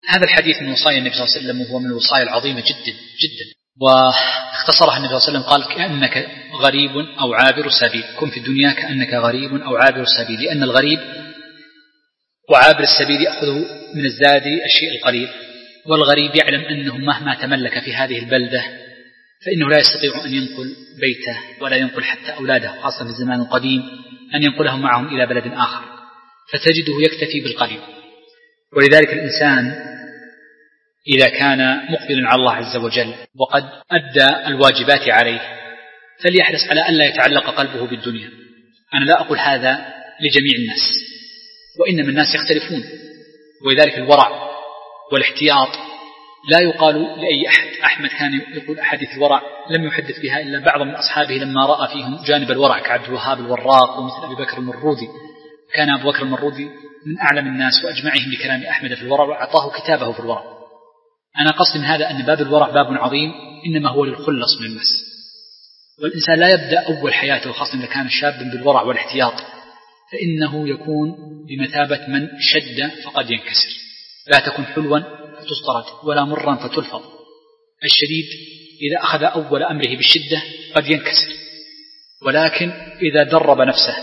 هذا الحديث من وصايا النبي صلى الله عليه وسلم، وهو من الوصايا العظيمة جدا جدا، واختصرها النبي صلى الله عليه وسلم قال: كأنك غريب أو عابر سبيل، كن في الدنيا كأنك غريب أو عابر سبيل، لأن الغريب وعابر السبيل يأخذ من الزاد الشيء القليل، والغريب يعلم أنه مهما تملك في هذه البلدة فإنه لا يستطيع أن ينقل بيته ولا ينقل حتى أولاده، خاصة في الزمان القديم أن ينقلهم معهم إلى بلد آخر، فتجده يكتفي بالقليل. ولذلك الإنسان إذا كان مقبلا على الله عز وجل وقد أدى الواجبات عليه فليحرص على أن لا يتعلق قلبه بالدنيا. أنا لا أقول هذا لجميع الناس، وإنما الناس يختلفون، ولذلك الورع والاحتياط لا يقال لأي أحد. أحمد كان يقول أحاديث الورع لم يحدث بها إلا بعض من أصحابه لما رأى فيهم جانب الورع كعبد الوهاب الوراق ومثل أبي بكر المرودي. كان أبو بكر المرودي من أعلم الناس وأجمعهم بكلام أحمد في الورع، وأعطاه كتابه في الورع. أنا قصد من هذا أن باب الورع باب عظيم، إنما هو للخلص من الناس، والإنسان لا يبدأ أول حياته خاصة إذا كان شابا بالورع والاحتياط، فإنه يكون بمثابة من شد فقد ينكسر. لا تكن حلوا فتسترد ولا مرا فتلفظ. الشديد إذا أخذ أول أمره بالشدة قد ينكسر، ولكن إذا درب نفسه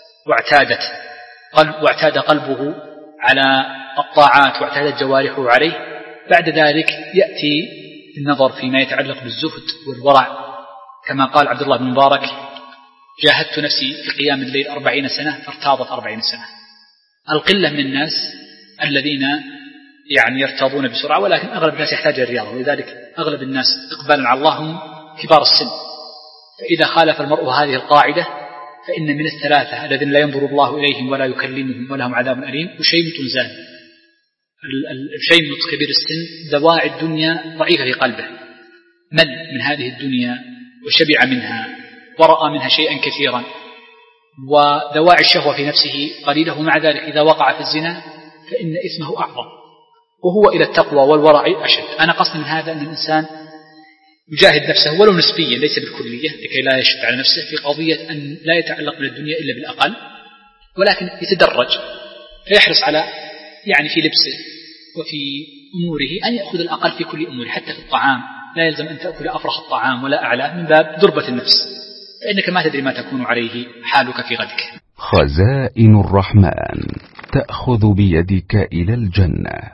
واعتاد قلبه على الطاعات واعتادت جوارحه عليه، بعد ذلك يأتي النظر فيما يتعلق بالزهد والورع، كما قال عبد الله بن مبارك: جاهدت نفسي في قيام الليل 40 سنة فارتاضت 40 سنة. القلة من الناس الذين يرتاضون بسرعة، ولكن أغلب الناس يحتاج الرياضة، ولذلك أغلب الناس إقبالا على الله هم كبار السن. فإذا خالف المرء هذه القاعدة فإن من الثلاثة الذين لا ينظر الله إليهم ولا يكلمهم ولهم عذاب أليم وشيمة زان. الشيمة كبير السن دواعي الدنيا ضعيفة في قلبه، مل من هذه الدنيا وشبع منها ورأى منها شيئا كثيرا، ودواعي الشهوة في نفسه قليلة، ومع ذلك إذا وقع في الزنا فإن إثمه أعظم، وهو إلى التقوى والورع أشد. أنا قصدي من هذا أن الإنسان يجاهد نفسه ولو نسبيا ليس بالكلية، لكي لا يشد على نفسه في قضية أن لا يتعلق بالدنيا إلا بالأقل، ولكن يتدرج، فيحرص على في لبسه وفي أموره أن يأخذ الأقل في كل أموره، حتى في الطعام لا يلزم أن تأكل أفرح الطعام ولا أعلاه من باب دربة النفس، فإنك ما تدري ما تكون عليه حالك في غدك. خزائن الرحمن تأخذ بيدك إلى الجنة.